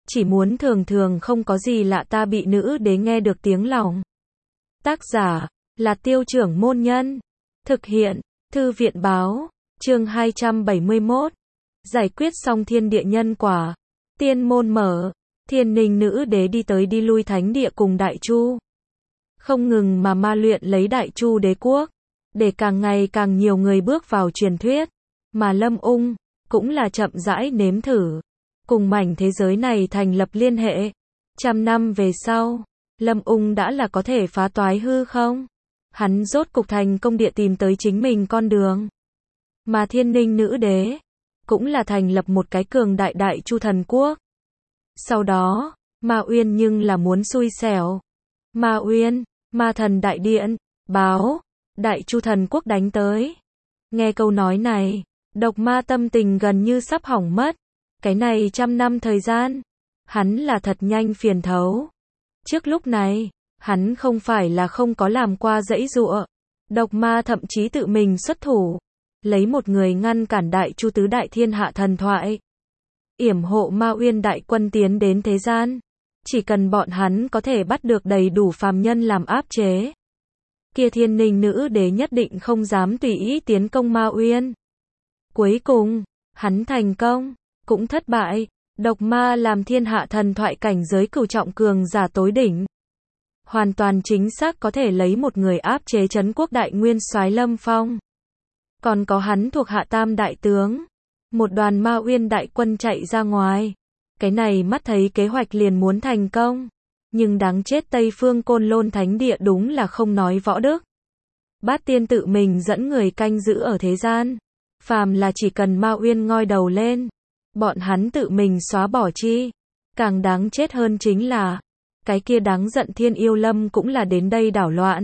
chỉ muốn thường thường không có gì lạ ta bị nữ đế nghe được tiếng lòng. Tác giả là Tiêu Trưởng Môn Nhân. Thực hiện Thư viện Báo. Chương 271. Giải quyết xong thiên địa nhân quả. Tiên môn mở. Thiên Ninh nữ đế đi tới đi lui thánh địa cùng Đại Chu. Không ngừng mà ma luyện lấy Đại Chu đế quốc, để càng ngày càng nhiều người bước vào truyền thuyết. Mà Lâm Ung cũng là chậm rãi nếm thử cùng mảnh thế giới này thành lập liên hệ. Trăm năm về sau, Lâm Ung đã là có thể phá toái hư không. Hắn rốt cục thành công địa tìm tới chính mình con đường. Mà Thiên Ninh nữ đế cũng là thành lập một cái cường đại Đại Chu thần quốc. Sau đó, Ma Uyên nhưng là muốn xui xẻo. Ma Uyên, Ma thần đại điện, báo, Đại Chu thần quốc đánh tới. Nghe câu nói này, Độc Ma tâm tình gần như sắp hỏng mất. Cái này trăm năm thời gian, hắn là thật nhanh phiền thấu. Trước lúc này, hắn không phải là không có làm qua giãy giụa. Độc Ma thậm chí tự mình xuất thủ, lấy một người ngăn cản Đại Chu tứ đại thiên hạ thần thoại, yểm hộ Ma Uyên đại quân tiến đến thế gian. Chỉ cần bọn hắn có thể bắt được đầy đủ phàm nhân làm áp chế, kia Thiên Ninh nữ đế nhất định không dám tùy ý tiến công Ma Uyên. Cuối cùng, hắn thành công, cũng thất bại. Độc Ma làm thiên hạ thần thoại cảnh giới cửu trọng cường giả tối đỉnh, hoàn toàn chính xác có thể lấy một người áp chế trấn quốc đại nguyên soái Lâm Phong. Còn có hắn thuộc hạ tam đại tướng, một đoàn Ma Uyên đại quân chạy ra ngoài. Cái này mắt thấy kế hoạch liền muốn thành công, nhưng đáng chết Tây Phương Côn Lôn Thánh Địa đúng là không nói võ đức. Bát Tiên tự mình dẫn người canh giữ ở thế gian, phàm là chỉ cần Ma Uyên ngoi đầu lên, bọn hắn tự mình xóa bỏ chi. Càng đáng chết hơn chính là, cái kia đáng giận Thiên Yêu Lâm cũng là đến đây đảo loạn.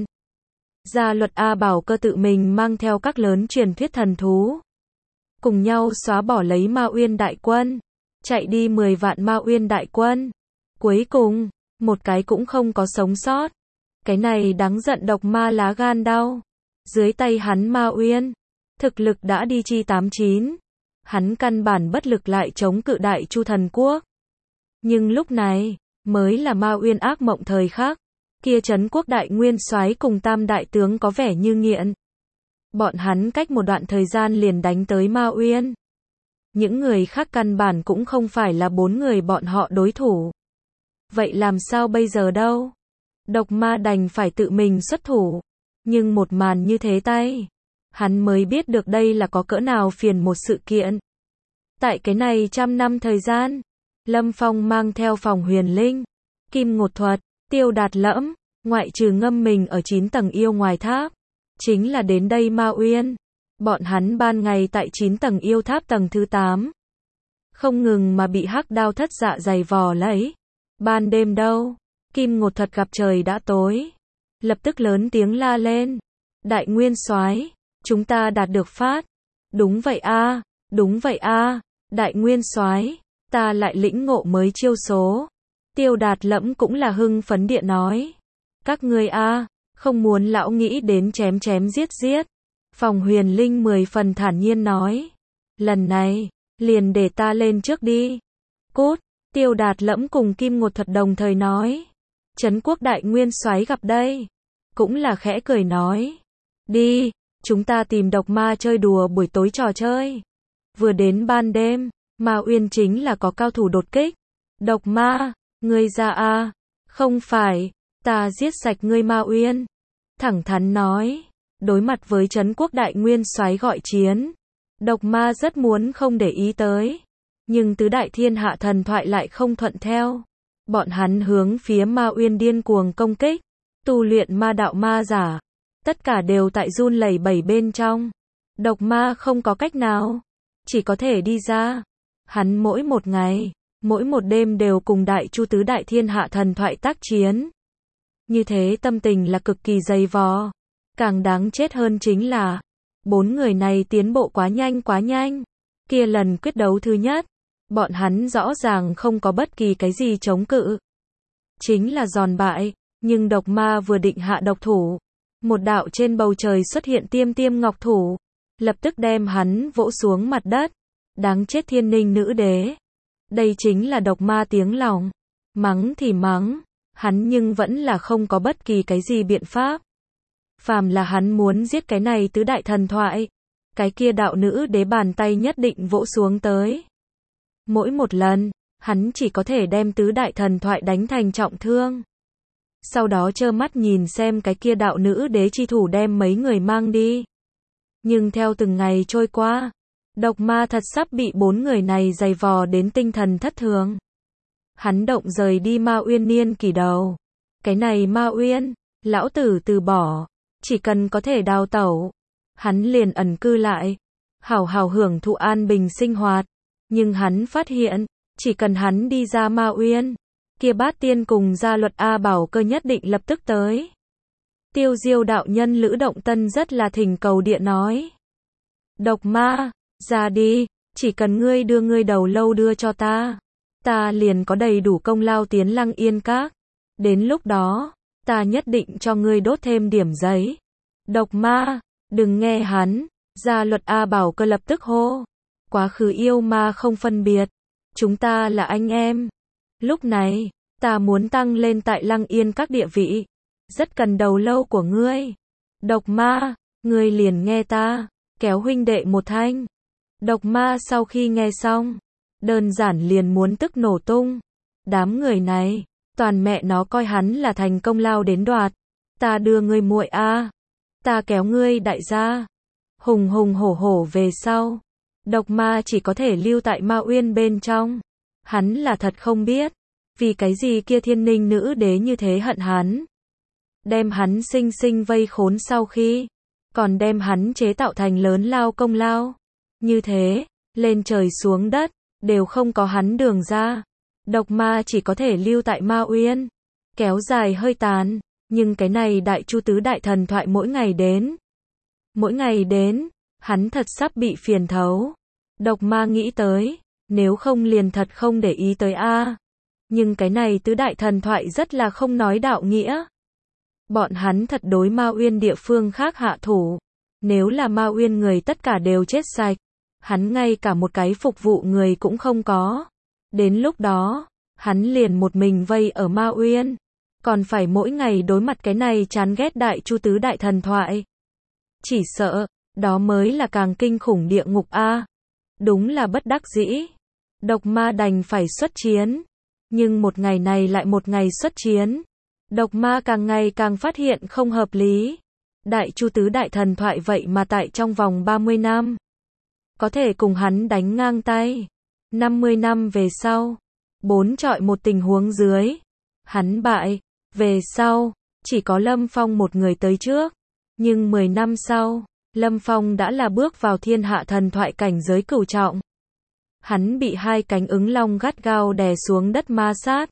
Gia Luật A Bảo Cơ tự mình mang theo các lớn truyền thuyết thần thú, cùng nhau xóa bỏ lấy Ma Uyên đại quân. Chạy đi 10 vạn Ma Uyên đại quân. Cuối cùng, một cái cũng không có sống sót. Cái này đáng giận Độc Ma lá gan đau. Dưới tay hắn Ma Uyên, thực lực đã đi chi 89. Hắn căn bản bất lực lại chống cự Đại Chu thần quốc. Nhưng lúc này, mới là Ma Uyên ác mộng thời khắc. Kia trấn quốc đại nguyên soái cùng tam đại tướng có vẻ như nghiện. Bọn hắn cách một đoạn thời gian liền đánh tới Ma Uyên. Những người khác căn bản cũng không phải là 4 người bọn họ đối thủ. Vậy làm sao bây giờ đâu? Độc Ma đành phải tự mình xuất thủ. Nhưng một màn như thế tay, hắn mới biết được đây là có cỡ nào phiền một sự kiện. Tại cái này trăm năm thời gian, Lâm Phong mang theo Phòng Huyền Linh, Kim Ngột Thuật, Tiêu Đạt Lẫm, ngoại trừ ngâm mình ở 9 tầng yêu ngoài tháp, chính là đến đây Ma Uyên. Bọn hắn ban ngày tại 9 tầng yêu tháp tầng thứ 8, không ngừng mà bị hắc đao thất dạ dày vò lấy. Ban đêm đâu, Kim Ngột Thuật gặp trời đã tối, lập tức lớn tiếng la lên. Đại nguyên soái, chúng ta đạt được phát. Đúng vậy a, đúng vậy a, đại nguyên soái, ta lại lĩnh ngộ mới chiêu số. Tiêu Đạt Lẫm cũng là hưng phấn địa nói. Các ngươi a, không muốn lão nghĩ đến chém chém giết giết. Phòng Huyền Linh 10 phần thản nhiên nói. Lần này, liền để ta lên trước đi. Cút, Tiêu Đạt Lẫm cùng Kim Ngột Thuật đồng thời nói. Trấn quốc đại nguyên soái gặp đây, cũng là khẽ cười nói. Đi, chúng ta tìm Độc Ma chơi đùa buổi tối trò chơi. Vừa đến ban đêm, Ma Uyên chính là có cao thủ đột kích. Độc Ma, ngươi ra a? Không phải, ta giết sạch ngươi Ma Uyên. Thẳng thắn nói. Đối mặt với trấn quốc đại nguyên soái gọi chiến, Độc Ma rất muốn không để ý tới. Nhưng tứ đại thiên hạ thần thoại lại không thuận theo. Bọn hắn hướng phía Ma Uyên điên cuồng công kích. Tu luyện ma đạo ma giả, tất cả đều tại run lẩy bẩy bên trong. Độc Ma không có cách nào, chỉ có thể đi ra. Hắn mỗi một ngày, mỗi một đêm đều cùng Đại Chu tứ đại thiên hạ thần thoại tác chiến. Như thế tâm tình là cực kỳ dày vò. Càng đáng chết hơn chính là, 4 người này tiến bộ quá nhanh quá nhanh. Kia lần quyết đấu thứ nhất, bọn hắn rõ ràng không có bất kỳ cái gì chống cự. Chính là giòn bại, nhưng Độc Ma vừa định hạ độc thủ. Một đạo trên bầu trời xuất hiện tiêm tiêm ngọc thủ, lập tức đem hắn vỗ xuống mặt đất. Đáng chết Thiên Ninh nữ đế. Đây chính là độc ma tiếng lòng. Mắng thì mắng, hắn nhưng vẫn là không có bất kỳ cái gì biện pháp. Phàm là hắn muốn giết cái này tứ đại thần thoại, cái kia đạo nữ đế bàn tay nhất định vỗ xuống tới. Mỗi một lần, hắn chỉ có thể đem tứ đại thần thoại đánh thành trọng thương. Sau đó trơ mắt nhìn xem cái kia đạo nữ đế chi thủ đem mấy người mang đi. Nhưng theo từng ngày trôi qua, độc ma thật sắp bị 4 người này giày vò đến tinh thần thất thường. Hắn động rời đi Ma Uyên niên kỷ đầu. Cái này Ma Uyên, lão tử từ bỏ, chỉ cần có thể đào tẩu, hắn liền ẩn cư lại, hảo hảo hưởng thụ an bình sinh hoạt. Nhưng hắn phát hiện, chỉ cần hắn đi ra Ma Uyên, kia Bát Tiên cùng gia luật A Bảo Cơ nhất định lập tức tới. Tiêu Diêu đạo nhân Lữ Động Tân rất là thỉnh cầu địa nói. Độc ma, ra đi, chỉ cần ngươi đưa ngươi đầu lâu đưa cho ta liền có đầy đủ công lao tiến Lăng Yên Các. Đến lúc đó, ta nhất định cho ngươi đốt thêm điểm giấy. Độc ma, đừng nghe hắn, gia luật A Bảo Cơ lập tức hô. Quá khứ yêu ma không phân biệt, chúng ta là anh em. Lúc này, ta muốn tăng lên tại Lăng Yên Các địa vị, rất cần đầu lâu của ngươi. Độc ma, ngươi liền nghe ta, kéo huynh đệ một thanh. Độc ma sau khi nghe xong, đơn giản liền muốn tức nổ tung. Đám người này, toàn mẹ nó coi hắn là thành công lao đến đoạt. Ta đưa ngươi muội a, ta kéo ngươi đại gia. Hùng hùng hổ hổ về sau, độc ma chỉ có thể lưu tại Ma Uyên bên trong. Hắn là thật không biết, vì cái gì kia Thiên Ninh nữ đế như thế hận hắn. Đem hắn sinh sinh vây khốn sau khi, còn đem hắn chế tạo thành lớn lao công lao. Như thế, lên trời xuống đất, đều không có hắn đường ra. Độc ma chỉ có thể lưu tại Ma Uyên, kéo dài hơi tàn. Nhưng cái này đại chu tứ đại thần thoại mỗi ngày đến. Mỗi ngày đến, hắn thật sắp bị phiền thấu. Độc ma nghĩ tới, nếu không liền thật không để ý tới a. Nhưng cái này tứ đại thần thoại rất là không nói đạo nghĩa. Bọn hắn thật đối Ma Uyên địa phương khác hạ thủ. Nếu là Ma Uyên người tất cả đều chết sạch, hắn ngay cả một cái phục vụ người cũng không có. Đến lúc đó, hắn liền một mình vây ở Ma Uyên, còn phải mỗi ngày đối mặt cái này chán ghét đại chu tứ đại thần thoại. Chỉ sợ, đó mới là càng kinh khủng địa ngục a. Đúng là bất đắc dĩ. Độc ma đành phải xuất chiến. Nhưng một ngày này lại một ngày xuất chiến. Độc ma càng ngày càng phát hiện không hợp lý. Đại chu tứ đại thần thoại vậy mà tại trong vòng 30 năm, có thể cùng hắn đánh ngang tay. 50 năm về sau, 4 chọi một tình huống dưới, hắn bại. Về sau, chỉ có Lâm Phong một người tới trước. Nhưng 10 năm sau, Lâm Phong đã là bước vào thiên hạ thần thoại cảnh giới cửu trọng. Hắn bị 2 cánh ứng long gắt gao đè xuống đất ma sát.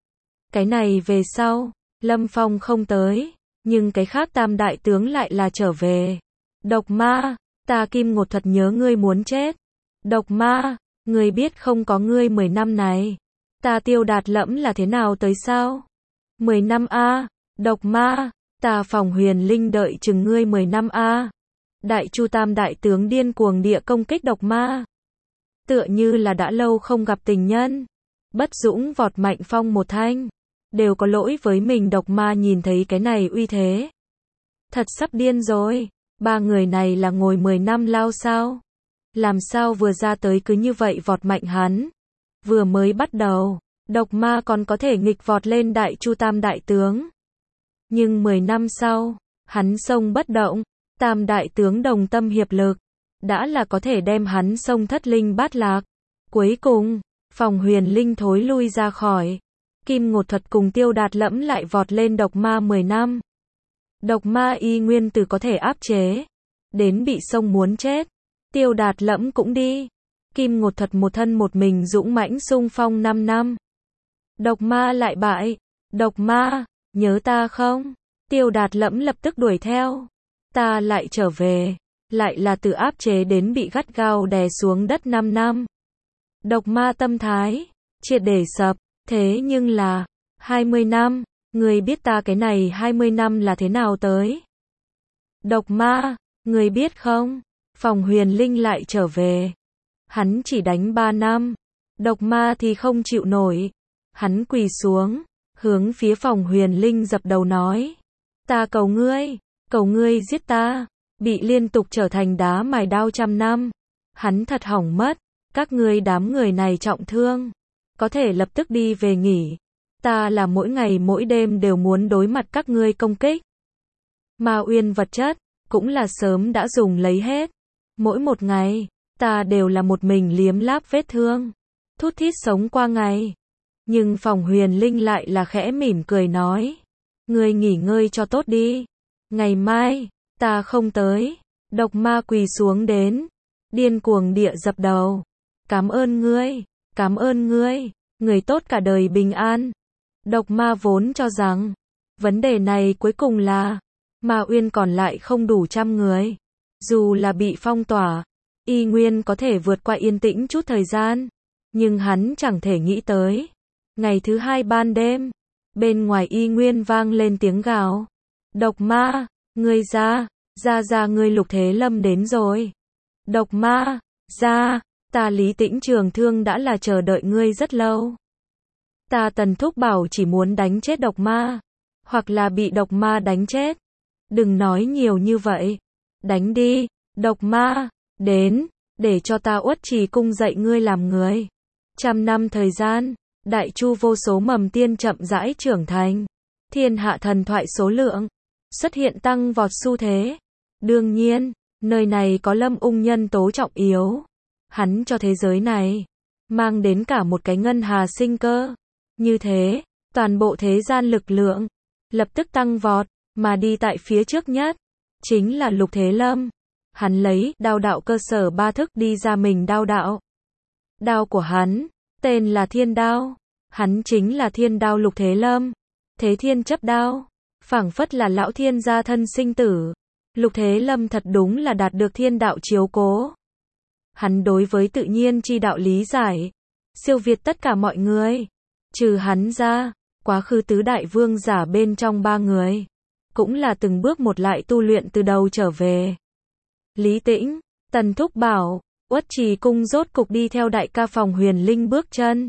Cái này về sau, Lâm Phong không tới, nhưng cái khác tam đại tướng lại là trở về. Độc ma, ta Kim Ngột thật nhớ ngươi muốn chết. Độc ma, ngươi biết không có ngươi 10 năm này, ta Tiêu Đạt Lẫm là thế nào tới sao? 10 năm a, độc ma, ta Phòng Huyền Linh đợi chừng ngươi 10 năm a. Đại chu tam đại tướng điên cuồng địa công kích độc ma. Tựa như là đã lâu không gặp tình nhân. Bất dũng vọt mạnh Phong một thanh. Đều có lỗi với mình. Độc ma nhìn thấy cái này uy thế, thật sắp điên rồi. 3 người này là ngồi 10 năm lao sao? Làm sao vừa ra tới cứ như vậy vọt mạnh hắn? Vừa mới bắt đầu, độc ma còn có thể nghịch vọt lên đại chu tam đại tướng. Nhưng 10 năm sau, hắn xông bất động, tam đại tướng đồng tâm hiệp lực, đã là có thể đem hắn xông thất linh bát lạc. Cuối cùng, Phòng Huyền Linh thối lui ra khỏi. Kim Ngột Thuật cùng Tiêu Đạt Lẫm lại vọt lên độc ma 10 năm. Độc ma y nguyên từ có thể áp chế, đến bị xông muốn chết. Tiêu Đạt Lẫm cũng đi. Kim Ngột Thuật một thân một mình dũng mãnh xung phong 5 năm. Độc ma lại bại. Độc ma, nhớ ta không? Tiêu Đạt Lẫm lập tức đuổi theo. Ta lại trở về. Lại là từ áp chế đến bị gắt gao đè xuống đất 5 năm. Độc ma tâm thái triệt để sập. Thế nhưng là 20 năm, người biết ta cái này 20 năm là thế nào tới? Độc ma, người biết không? Phòng Huyền Linh lại trở về. Hắn chỉ đánh 3 năm, Độc ma thì không chịu nổi. Hắn quỳ xuống, hướng phía Phòng Huyền Linh dập đầu nói. Ta cầu ngươi giết ta, bị liên tục trở thành đá mài đao trăm năm. Hắn thật hỏng mất, các ngươi đám người này trọng thương, có thể lập tức đi về nghỉ. Ta là mỗi ngày mỗi đêm đều muốn đối mặt các ngươi công kích. Ma uyên vật chất, cũng là sớm đã dùng lấy hết. Mỗi một ngày, ta đều là một mình liếm láp vết thương, thút thít sống qua ngày. Nhưng Phòng Huyền Linh lại là khẽ mỉm cười nói. Ngươi nghỉ ngơi cho tốt đi. Ngày mai, ta không tới. Độc ma quỳ xuống đến, điên cuồng địa dập đầu. Cảm ơn ngươi, người tốt cả đời bình an. Độc ma vốn cho rằng, vấn đề này cuối cùng là, Ma Uyên còn lại không đủ 100 người. Dù là bị phong tỏa, y nguyên có thể vượt qua yên tĩnh chút thời gian. Nhưng hắn chẳng thể nghĩ tới. Ngày thứ 2 ban đêm, bên ngoài y nguyên vang lên tiếng gào. Độc ma, ngươi ra, ngươi Lục Thế Lâm đến rồi. Độc ma, ra, ta Lý Tĩnh Trường Thương đã là chờ đợi ngươi rất lâu. Ta Tần Thúc Bảo chỉ muốn đánh chết độc ma, hoặc là bị độc ma đánh chết. Đừng nói nhiều như vậy. Đánh đi, độc ma, đến, để cho ta Uất Trì cung dạy ngươi làm người. 100 năm thời gian, Đại Chu vô số mầm tiên chậm rãi trưởng thành. Thiên hạ thần thoại số lượng xuất hiện tăng vọt xu thế. Đương nhiên, nơi này có Lâm Ung nhân tố trọng yếu. Hắn cho thế giới này mang đến cả một cái ngân hà sinh cơ. Như thế, toàn bộ thế gian lực lượng lập tức tăng vọt, mà đi tại phía trước nhất chính là Lục Thế Lâm. Hắn lấy đao đạo cơ sở 3 thức đi ra mình đao đạo. Đao của hắn tên là Thiên Đao. Hắn chính là Thiên Đao Lục Thế Lâm. Thế Thiên chấp đao, phảng phất là lão thiên gia thân sinh tử. Lục Thế Lâm thật đúng là đạt được thiên đạo chiếu cố. Hắn đối với tự nhiên chi đạo lý giải siêu việt tất cả mọi người. Trừ hắn ra, quá khứ tứ đại vương giả bên trong 3 người cũng là từng bước một lại tu luyện từ đầu trở về. Lý Tĩnh, Tần Thúc Bảo, Uất Trì cung rốt cục đi theo đại ca Phòng Huyền Linh bước chân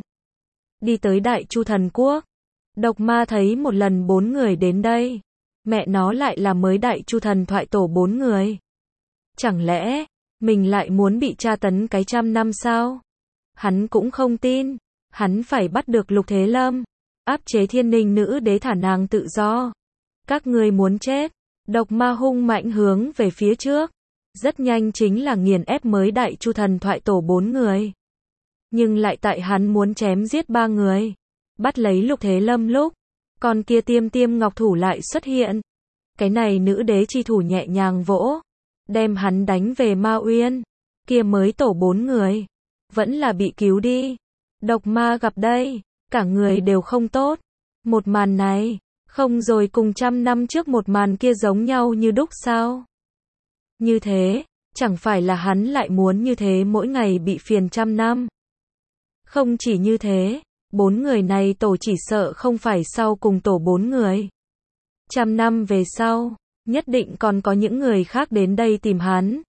đi tới Đại Chu Thần Quốc. Độc ma thấy một lần 4 người đến đây, mẹ nó lại là mới Đại Chu Thần thoại tổ 4 người. Chẳng lẽ mình lại muốn bị tra tấn cái 100 năm sao? Hắn cũng không tin. Hắn phải bắt được Lục Thế Lâm, áp chế Thiên Ninh nữ đế, thả nàng tự do. Các ngươi muốn chết. Độc ma hung mạnh hướng về phía trước, rất nhanh chính là nghiền ép mới Đại Chu Thần thoại tổ 4 người. Nhưng lại tại hắn muốn chém giết 3 người, bắt lấy Lục Thế Lâm lúc, con kia tiêm tiêm ngọc thủ lại xuất hiện. Cái này nữ đế chi thủ nhẹ nhàng vỗ, đem hắn đánh về Ma Uyên. Kia mới tổ 4 người, vẫn là bị cứu đi. Độc ma gặp đây, cả người đều không tốt. Một màn này, không rồi cùng 100 năm trước một màn kia giống nhau như đúc sao? Như thế, chẳng phải là hắn lại muốn như thế mỗi ngày bị phiền 100 năm. Không chỉ như thế, 4 người này tổ chỉ sợ không phải sau cùng tổ 4 người. 100 năm về sau, nhất định còn có những người khác đến đây tìm hắn.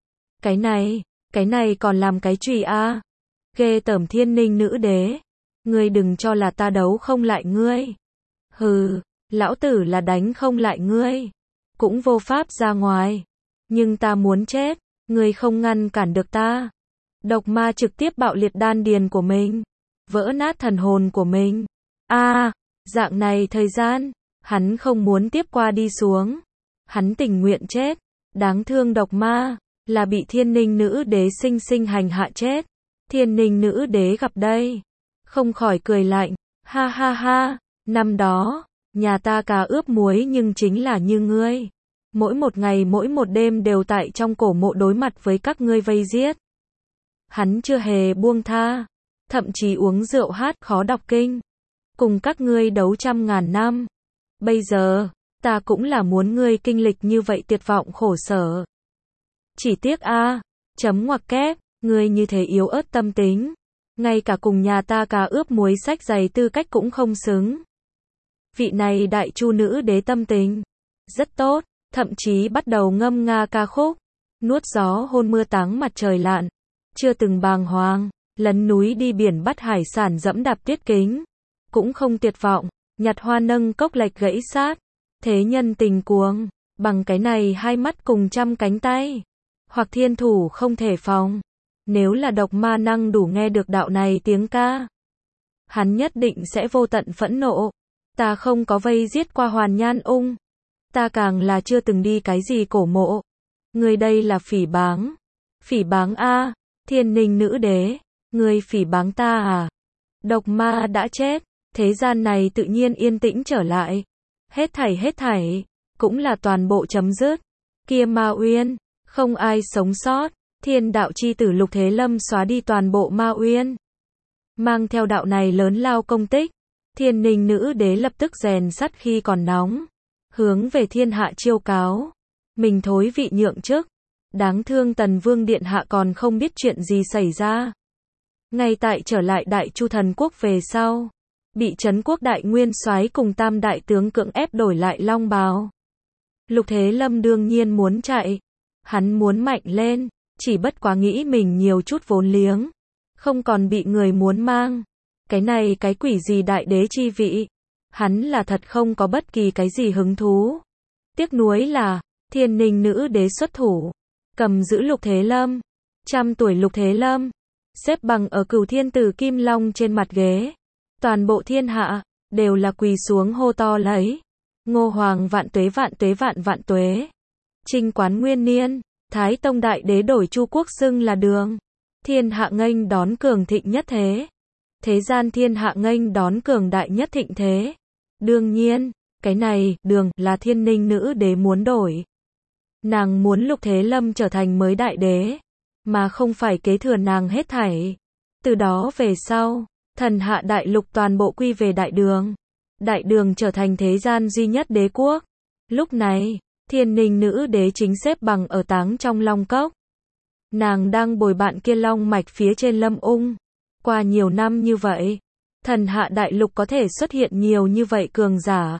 Cái này còn làm cái trùy a? Ghê tởm Thiên Ninh nữ đế. Ngươi đừng cho là ta đấu không lại ngươi. Hừ, lão tử là đánh không lại ngươi, cũng vô pháp ra ngoài. Nhưng ta muốn chết, ngươi không ngăn cản được ta. Độc ma trực tiếp bạo liệt đan điền của mình, vỡ nát thần hồn của mình. Dạng này thời gian, hắn không muốn tiếp qua đi xuống. Hắn tình nguyện chết. Đáng thương độc ma, là bị Thiên Ninh nữ đế sinh sinh hành hạ chết. Thiên Ninh nữ đế gặp đây, không khỏi cười lạnh. Ha ha ha, năm đó, nhà ta cá ướp muối nhưng chính là như ngươi. Mỗi một ngày mỗi một đêm đều tại trong cổ mộ đối mặt với các ngươi vây giết. Hắn chưa hề buông tha, thậm chí uống rượu hát khó đọc kinh, cùng các ngươi đấu 100.000 năm. Bây giờ, ta cũng là muốn ngươi kinh lịch như vậy tuyệt vọng khổ sở. Chỉ tiếc chấm ngoặc kép, ngươi như thế yếu ớt tâm tính, ngay cả cùng nhà ta cá ướp muối sách giày tư cách cũng không xứng. Vị này Đại Chu nữ đế tâm tình rất tốt, thậm chí bắt đầu ngâm nga ca khúc, nuốt gió hôn mưa táng mặt trời lặn, chưa từng bàng hoàng. lấn núi đi biển bắt hải sản dẫm đạp tuyết kính, cũng không tuyệt vọng, nhặt hoa nâng cốc lạch gãy sát, thế nhân tình cuồng, bằng cái này hai mắt cùng trăm cánh tay, hoặc thiên thủ không thể phòng. Nếu là độc ma năng đủ nghe được đạo này tiếng ca, hắn nhất định sẽ vô tận phẫn nộ. Ta không có vây giết qua Hoàn Nhan Ung, ta càng là chưa từng đi cái gì cổ mộ. Người đây là phỉ báng. Phỉ báng a, Thiên Ninh nữ đế, người phỉ báng ta à? Độc ma đã chết, thế gian này tự nhiên yên tĩnh trở lại. Hết thảy, cũng là toàn bộ chấm dứt. Kia Ma Uyên, không ai sống sót. Thiên đạo chi tử Lục Thế Lâm xóa đi toàn bộ Ma Uyên. Mang theo đạo này lớn lao công tích, Thiên Ninh nữ đế lập tức rèn sắt khi còn nóng, hướng về thiên hạ chiêu cáo. Mình thối vị nhượng chức. Đáng thương Tần Vương điện hạ còn không biết chuyện gì xảy ra. Ngay tại trở lại Đại Chu Thần quốc về sau, bị Trấn quốc đại nguyên soái cùng tam đại tướng cưỡng ép đổi lại long bào. Lục Thế Lâm đương nhiên muốn chạy, hắn muốn mạnh lên, chỉ bất quá nghĩ mình nhiều chút vốn liếng, không còn bị người muốn mang. Cái này cái quỷ gì đại đế chi vị, hắn là thật không có bất kỳ cái gì hứng thú. Tiếc nuối là, Thiên Ninh nữ đế xuất thủ, cầm giữ Lục Thế Lâm. 100 tuổi Lục Thế Lâm, xếp bằng ở Cửu Thiên Tử Kim Long trên mặt ghế. Toàn bộ thiên hạ, đều là quỳ xuống hô to lấy. Ngô Hoàng vạn tuế vạn tuế vạn vạn tuế. Trinh Quán Nguyên Niên, Thái Tông Đại Đế đổi Chu Quốc xưng là Đường. Thiên hạ nghênh đón cường thịnh nhất thế. Thế gian thiên hạ nghênh đón cường đại nhất thịnh thế. Đương nhiên, cái này, Đường, là Thiên Ninh nữ đế muốn đổi. Nàng muốn Lục Thế Lâm trở thành mới đại đế, mà không phải kế thừa nàng hết thảy. Từ đó về sau, thần hạ đại lục toàn bộ quy về Đại Đường. Đại Đường trở thành thế gian duy nhất đế quốc. Lúc này, Thiên Ninh nữ đế chính xếp bằng ở táng trong long cốc. Nàng đang bồi bạn kia long mạch phía trên Lâm Ung. Qua nhiều năm như vậy, thần hạ đại lục có thể xuất hiện nhiều như vậy cường giả,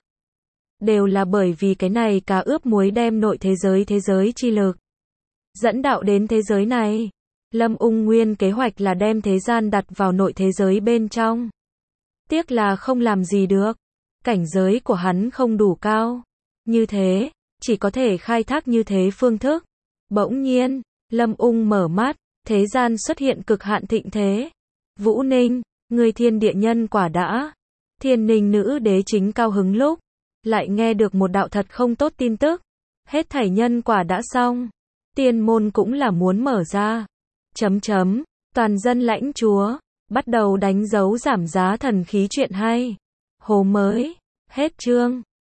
đều là bởi vì cái này cá ướp muối đem nội thế giới chi lực dẫn đạo đến thế giới này. Lâm Ung nguyên kế hoạch là đem thế gian đặt vào nội thế giới bên trong. Tiếc là không làm gì được. Cảnh giới của hắn không đủ cao. Như thế, chỉ có thể khai thác như thế phương thức. Bỗng nhiên, Lâm Ung mở mắt, thế gian xuất hiện cực hạn thịnh thế. Vũ Ninh, người thiên địa nhân quả đã. Thiên Ninh nữ đế chính cao hứng lúc, lại nghe được một đạo thật không tốt tin tức. Hết thảy nhân quả đã xong. Tiên môn cũng là muốn mở ra. Toàn dân lãnh chúa, bắt đầu đánh dấu giảm giá thần khí chuyện hay. Hồ mới, hết chương.